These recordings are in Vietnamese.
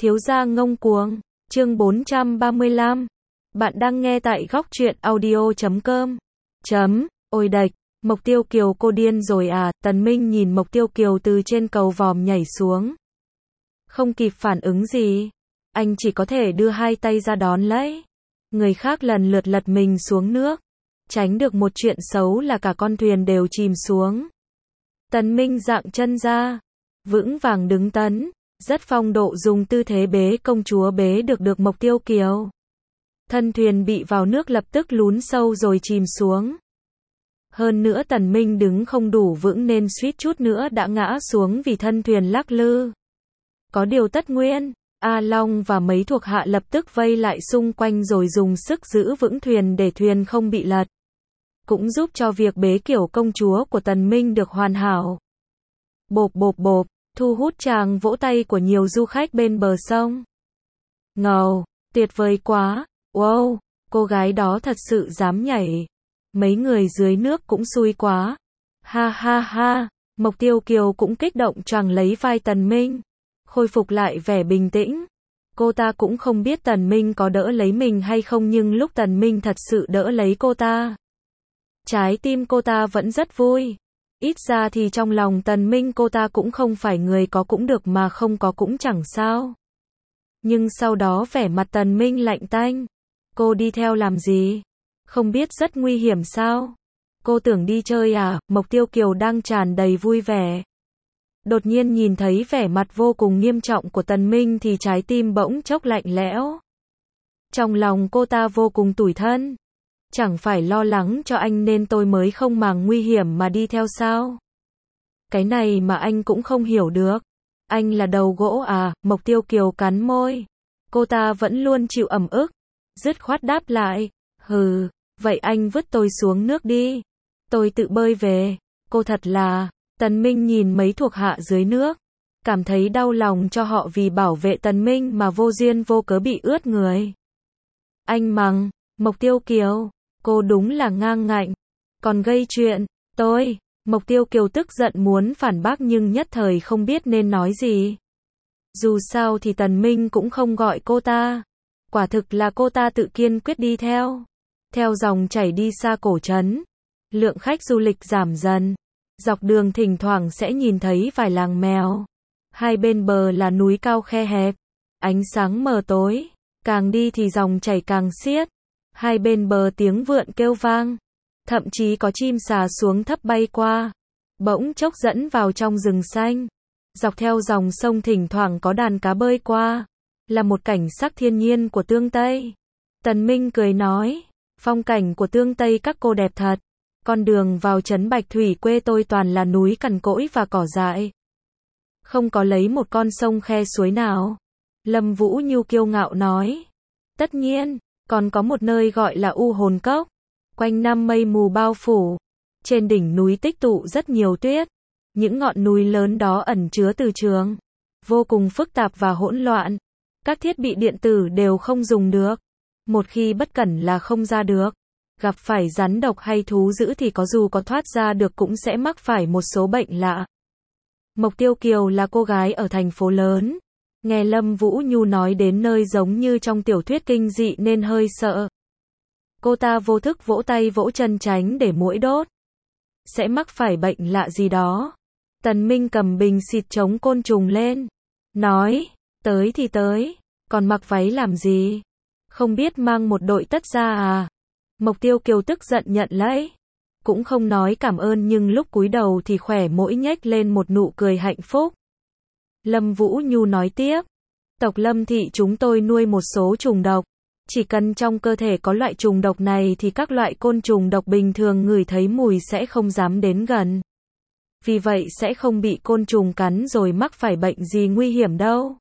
Thiếu gia ngông cuồng, chương 435. Bạn đang nghe tại góc truyện audio.com. Ôi đạch, Mộc Tiêu Kiều cô điên rồi à, Tần Minh nhìn Mộc Tiêu Kiều từ trên cầu vòm nhảy xuống. Không kịp phản ứng gì, anh chỉ có thể đưa hai tay ra đón lấy. Người khác lần lượt lật mình xuống nước, tránh được một chuyện xấu là cả con thuyền đều chìm xuống. Tần Minh dạng chân ra, vững vàng đứng tấn, rất phong độ dùng tư thế bế công chúa bế được Mộc Tiêu Kiều. Thân thuyền bị vào nước lập tức lún sâu rồi chìm xuống. Hơn nữa Tần Minh đứng không đủ vững nên suýt chút nữa đã ngã xuống vì thân thuyền lắc lư. Có điều tất nguyên, A Long và mấy thuộc hạ lập tức vây lại xung quanh rồi dùng sức giữ vững thuyền để thuyền không bị lật. Cũng giúp cho việc bế kiểu công chúa của Tần Minh được hoàn hảo. Bộp bộp bộp, thu hút tràng vỗ tay của nhiều du khách bên bờ sông. Ngầu, tuyệt vời quá, wow, cô gái đó thật sự dám nhảy. Mấy người dưới nước cũng xui quá. Ha ha ha, Mộc Tiêu Kiều cũng kích động choàng lấy vai Tần Minh, khôi phục lại vẻ bình tĩnh. Cô ta cũng không biết Tần Minh có đỡ lấy mình hay không, nhưng lúc Tần Minh thật sự đỡ lấy cô ta, trái tim cô ta vẫn rất vui. Ít ra thì trong lòng Tần Minh cô ta cũng không phải người có cũng được mà không có cũng chẳng sao. Nhưng sau đó vẻ mặt Tần Minh lạnh tanh. Cô đi theo làm gì? Không biết rất nguy hiểm sao? Cô tưởng đi chơi à? Mộc Tiêu Kiều đang tràn đầy vui vẻ. Đột nhiên nhìn thấy vẻ mặt vô cùng nghiêm trọng của Tần Minh thì trái tim bỗng chốc lạnh lẽo. Trong lòng cô ta vô cùng tủi thân. Chẳng phải lo lắng cho anh nên tôi mới không màng nguy hiểm mà đi theo sao? Cái này mà anh cũng không hiểu được. Anh là đầu gỗ à? Mộc Tiêu Kiều cắn môi. Cô ta vẫn luôn chịu ẩm ức. Dứt khoát đáp lại. Hừ, vậy anh vứt tôi xuống nước đi. Tôi tự bơi về. Cô thật là... Tần Minh nhìn mấy thuộc hạ dưới nước, cảm thấy đau lòng cho họ vì bảo vệ Tần Minh mà vô duyên vô cớ bị ướt người. Anh mắng, Mộc Tiêu Kiều, cô đúng là ngang ngạnh, còn gây chuyện. Mộc Tiêu Kiều tức giận muốn phản bác nhưng nhất thời không biết nên nói gì. Dù sao thì Tần Minh cũng không gọi cô ta. Quả thực là cô ta tự kiên quyết đi theo. Theo dòng chảy đi xa cổ trấn, lượng khách du lịch giảm dần. Dọc đường thỉnh thoảng sẽ nhìn thấy vài làng mèo. Hai bên bờ là núi cao khe hẹp, ánh sáng mờ tối, càng đi thì dòng chảy càng xiết. Hai bên bờ tiếng vượn kêu vang, thậm chí có chim sà xuống thấp bay qua, bỗng chốc dẫn vào trong rừng xanh. Dọc theo dòng sông thỉnh thoảng có đàn cá bơi qua, là một cảnh sắc thiên nhiên của Tương Tây. Tần Minh cười nói, phong cảnh của Tương Tây các cô đẹp thật. Con đường vào trấn Bạch Thủy quê tôi toàn là núi cằn cỗi và cỏ dại. Không có lấy một con sông khe suối nào. Lâm Vũ Nhu kiêu ngạo nói. Tất nhiên, còn có một nơi gọi là U Hồn Cốc. Quanh năm mây mù bao phủ. Trên đỉnh núi tích tụ rất nhiều tuyết. Những ngọn núi lớn đó ẩn chứa từ trường. Vô cùng phức tạp và hỗn loạn. Các thiết bị điện tử đều không dùng được. Một khi bất cẩn là không ra được. Gặp phải rắn độc hay thú dữ thì có dù có thoát ra được cũng sẽ mắc phải một số bệnh lạ. Mộc Tiêu Kiều là cô gái ở thành phố lớn. Nghe Lâm Vũ Nhu nói đến nơi giống như trong tiểu thuyết kinh dị nên hơi sợ. Cô ta vô thức vỗ tay vỗ chân tránh để muỗi đốt. Sẽ mắc phải bệnh lạ gì đó. Tần Minh cầm bình xịt chống côn trùng lên. Nói, tới thì tới, còn mặc váy làm gì? Không biết mang một đội tất ra à? Mộc Tiêu Kiều tức giận nhận lấy. Cũng không nói cảm ơn nhưng lúc cúi đầu thì khỏe môi nhếch lên một nụ cười hạnh phúc. Lâm Vũ Nhu nói tiếp. Tộc Lâm thị chúng tôi nuôi một số trùng độc. Chỉ cần trong cơ thể có loại trùng độc này thì các loại côn trùng độc bình thường ngửi thấy mùi sẽ không dám đến gần. Vì vậy sẽ không bị côn trùng cắn rồi mắc phải bệnh gì nguy hiểm đâu.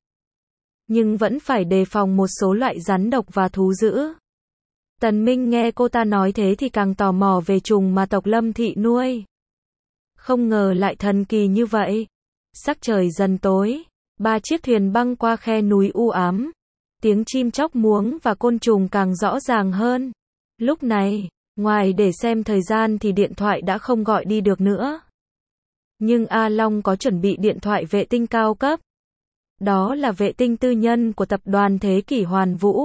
Nhưng vẫn phải đề phòng một số loại rắn độc và thú dữ. Tần Minh nghe cô ta nói thế thì càng tò mò về trùng mà tộc Lâm thị nuôi. Không ngờ lại thần kỳ như vậy. Sắc trời dần tối, 3 chiếc thuyền băng qua khe núi u ám. Tiếng chim chóc muống và côn trùng càng rõ ràng hơn. Lúc này, ngoài để xem thời gian thì điện thoại đã không gọi đi được nữa. Nhưng A Long có chuẩn bị điện thoại vệ tinh cao cấp. Đó là vệ tinh tư nhân của tập đoàn Thế Kỷ Hoàn Vũ.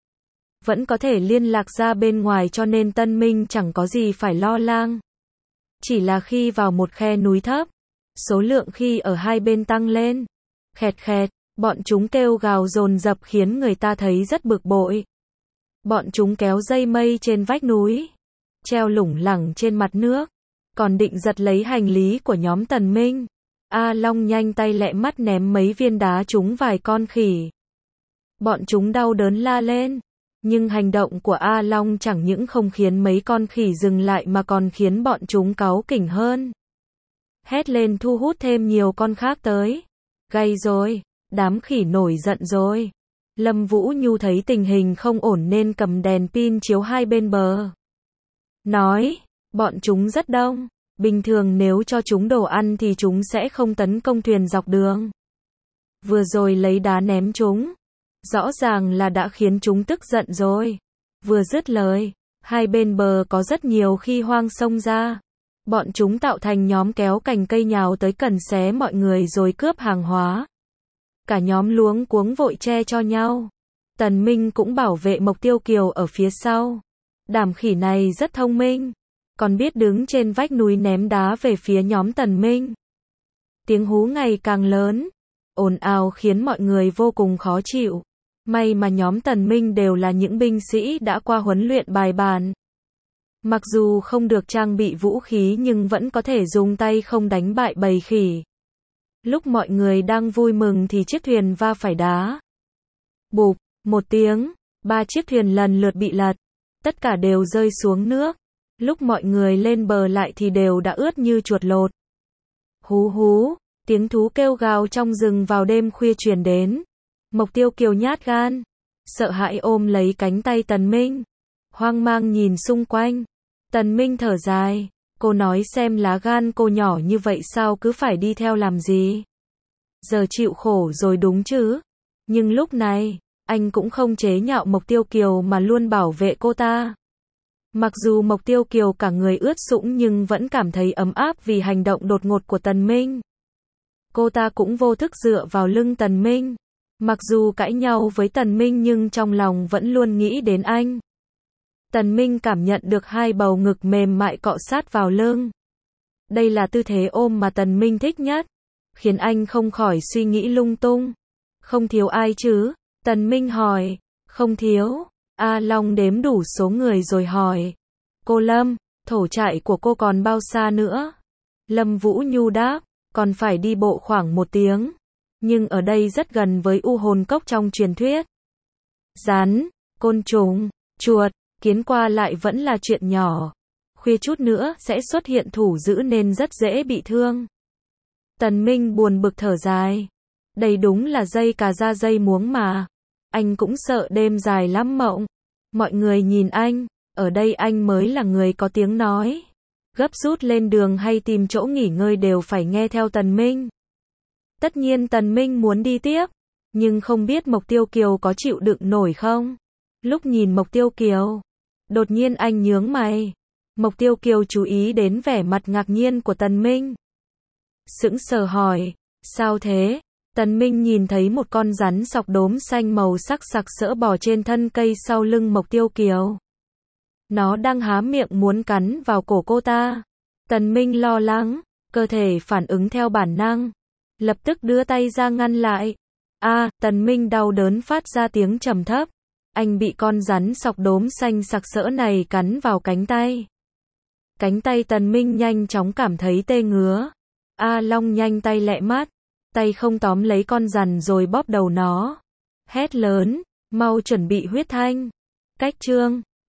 Vẫn có thể liên lạc ra bên ngoài cho nên Tân Minh chẳng có gì phải lo lắng. Chỉ là khi vào một khe núi thấp, số lượng khi ở hai bên tăng lên. Khẹt khẹt, bọn chúng kêu gào dồn dập khiến người ta thấy rất bực bội. Bọn chúng kéo dây mây trên vách núi, treo lủng lẳng trên mặt nước, còn định giật lấy hành lý của nhóm Tần Minh. A Long nhanh tay lẹ mắt ném mấy viên đá trúng vài con khỉ. Bọn chúng đau đớn la lên, nhưng hành động của A Long chẳng những không khiến mấy con khỉ dừng lại mà còn khiến bọn chúng cáu kỉnh hơn. Hét lên thu hút thêm nhiều con khác tới. Gay rồi, đám khỉ nổi giận rồi. Lâm Vũ Nhu thấy tình hình không ổn nên cầm đèn pin chiếu hai bên bờ. Nói, bọn chúng rất đông. Bình thường nếu cho chúng đồ ăn thì chúng sẽ không tấn công thuyền dọc đường. Vừa rồi lấy đá ném chúng, rõ ràng là đã khiến chúng tức giận rồi. Vừa dứt lời, hai bên bờ có rất nhiều khi hoang xông ra. Bọn chúng tạo thành nhóm kéo cành cây nhào tới cần xé mọi người rồi cướp hàng hóa. Cả nhóm luống cuống vội che cho nhau. Tần Minh cũng bảo vệ Mộc Tiêu Kiều ở phía sau. Đám khỉ này rất thông minh, còn biết đứng trên vách núi ném đá về phía nhóm Tần Minh. Tiếng hú ngày càng lớn, ồn ào khiến mọi người vô cùng khó chịu. May mà nhóm Tần Minh đều là những binh sĩ đã qua huấn luyện bài bản. Mặc dù không được trang bị vũ khí nhưng vẫn có thể dùng tay không đánh bại bầy khỉ. Lúc mọi người đang vui mừng thì chiếc thuyền va phải đá. Bụp, một tiếng, 3 chiếc thuyền lần lượt bị lật. Tất cả đều rơi xuống nước. Lúc mọi người lên bờ lại thì đều đã ướt như chuột lột. Hú hú, tiếng thú kêu gào trong rừng vào đêm khuya truyền đến. Mộc Tiêu Kiều nhát gan, sợ hãi ôm lấy cánh tay Tần Minh. Hoang mang nhìn xung quanh. Tần Minh thở dài, cô nói xem lá gan cô nhỏ như vậy sao cứ phải đi theo làm gì. Giờ chịu khổ rồi đúng chứ. Nhưng lúc này, anh cũng không chế nhạo Mộc Tiêu Kiều mà luôn bảo vệ cô ta. Mặc dù Mộc Tiêu Kiều cả người ướt sũng nhưng vẫn cảm thấy ấm áp vì hành động đột ngột của Tần Minh. Cô ta cũng vô thức dựa vào lưng Tần Minh. Mặc dù cãi nhau với Tần Minh nhưng trong lòng vẫn luôn nghĩ đến anh. Tần Minh cảm nhận được hai bầu ngực mềm mại cọ sát vào lưng. Đây là tư thế ôm mà Tần Minh thích nhất, khiến anh không khỏi suy nghĩ lung tung. Không thiếu ai chứ? Tần Minh hỏi. Không thiếu. A Long đếm đủ số người rồi hỏi. Cô Lâm, thổ trại của cô còn bao xa nữa? Lâm Vũ Nhu đáp, còn phải đi bộ khoảng 1 tiếng. Nhưng ở đây rất gần với U Hồn Cốc trong truyền thuyết. Rắn, côn trùng, chuột, kiến qua lại vẫn là chuyện nhỏ. Khuya chút nữa sẽ xuất hiện thủ dữ nên rất dễ bị thương. Tần Minh buồn bực thở dài. Đây đúng là dây cà ra dây muống mà. Anh cũng sợ đêm dài lắm mộng. Mọi người nhìn anh, ở đây anh mới là người có tiếng nói. Gấp rút lên đường hay tìm chỗ nghỉ ngơi đều phải nghe theo Tần Minh. Tất nhiên Tần Minh muốn đi tiếp, nhưng không biết Mộc Tiêu Kiều có chịu đựng nổi không? Lúc nhìn Mộc Tiêu Kiều, đột nhiên anh nhướng mày. Mộc Tiêu Kiều chú ý đến vẻ mặt ngạc nhiên của Tần Minh. Sững sờ hỏi, sao thế? Tần Minh nhìn thấy một con rắn sọc đốm xanh màu sắc sặc sỡ bò trên thân cây sau lưng Mộc Tiêu Kiều. Nó đang há miệng muốn cắn vào cổ cô ta. Tần Minh lo lắng, cơ thể phản ứng theo bản năng, lập tức đưa tay ra ngăn lại. Tần Minh đau đớn phát ra tiếng trầm thấp. Anh bị con rắn sọc đốm xanh sặc sỡ này cắn vào cánh tay. Cánh tay Tần Minh nhanh chóng cảm thấy tê ngứa. A Long nhanh tay lẹ mắt, tay không tóm lấy con rắn rồi bóp đầu nó. Hét lớn, mau chuẩn bị huyết thanh. Cách chương